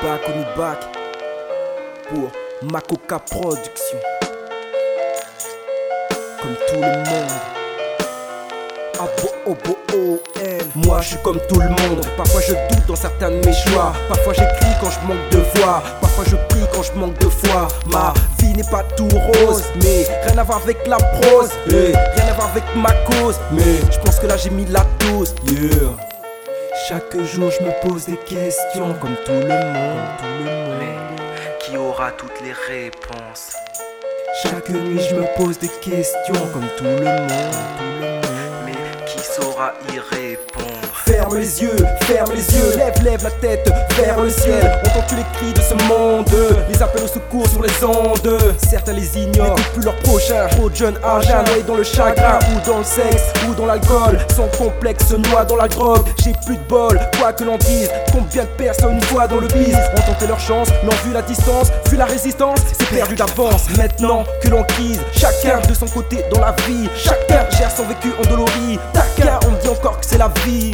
back, on est back pour Makoka Production. Comme tout le monde. Moi je suis comme tout le monde. Parfois je doute dans certains de mes choix. Parfois j'écris quand je manque de voix. Parfois je prie quand je manque de foi. Ma vie n'est pas tout rose, mais rien à voir avec la prose, rien à voir avec ma cause. Mais je pense que là j'ai mis la dose, yeah. Chaque jour je me pose des questions comme tout le monde. Mais qui aura toutes les réponses? Chaque nuit je me pose des questions comme tout le monde. Mais qui saura y répondre? Ferme les yeux, lève la tête vers le ciel. Entends-tu les cris de ce monde? Les appels au secours sur les ondes. Certains les ignorent, n'écoutent plus leurs prochains. Trop de jeunes âgés, noyés dans le chagrin ou dans le sexe ou dans l'alcool. Sans complexe, se noient dans la drogue. J'ai plus de bol, quoi que l'on dise. Combien de personnes voient dans le bise ont tenté leur chance, mais ont vu la distance, vu la résistance, c'est perdu d'avance. Maintenant que l'on crise, chacun de son côté dans la vie. Chacun gère son vécu endolori. Taquin, on me dit encore que c'est la vie.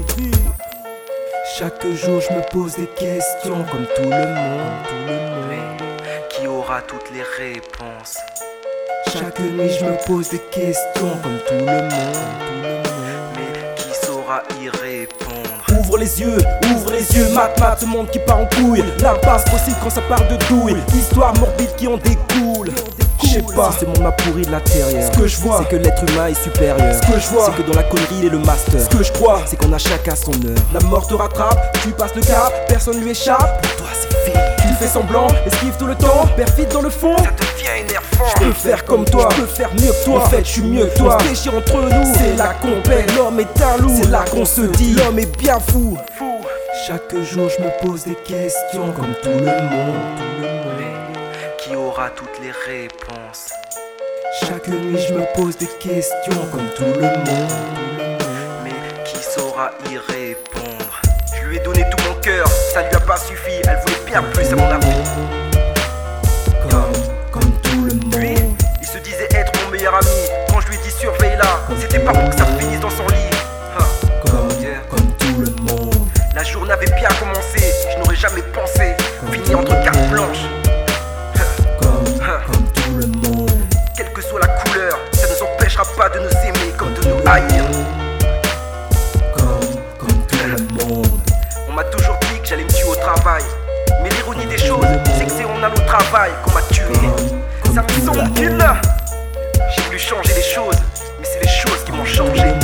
Chaque jour je me pose des questions comme tout le monde. Mais qui aura toutes les réponses? Chaque nuit je me pose des questions comme tout le monde. Mais qui saura y répondre? Ouvre les yeux, mat, ce monde qui part en couille. L'impasse possible quand ça part de douille. Histoire morbide qui en découle. Je sais pas, ce monde m'a pourri de l'intérieur. Ce que je vois, c'est que l'être humain est supérieur. Ce que je vois, c'est que dans la connerie il est le master. Ce que je crois, c'est qu'on a chacun son heure. La mort te rattrape, tu passes le cap, personne lui échappe. Pour toi c'est fini. Tu fais semblant, esquive tout le temps, perfide dans le fond. Ça devient énervant. Je peux faire comme toi, je peux faire mieux que toi. En fait je suis mieux que toi. On se déchire entre nous, c'est là qu'on paie. L'homme est un loup, c'est là qu'on se dit l'homme est bien fou. Chaque jour je me pose des questions comme tout le monde. Qui aura toutes les réponses? Chaque nuit je me pose des questions comme tout le monde. Mais qui saura y répondre? Je lui ai donné tout mon cœur, ça lui a pas suffi. Elle voulait bien plus à mon avis. Comme tout le monde. Lui, il se disait être mon meilleur ami. Quand je lui ai dit surveille-la, c'était pas pour que ça finisse dans son lit. Comme tout le monde. La journée avait bien commencé, je n'aurais jamais pensé finir entre cartes blanches. Comme tout le monde. Quelle que soit la couleur, ça ne nous empêchera pas de nous aimer comme de nous haïr. Comme tout le monde. On m'a toujours dit que j'allais me tuer au travail. Mais l'ironie des choses, c'est que c'est en allant au travail qu'on m'a tué. Ça me semble qu'il a. J'ai voulu changer les choses, mais c'est les choses qui m'ont changé.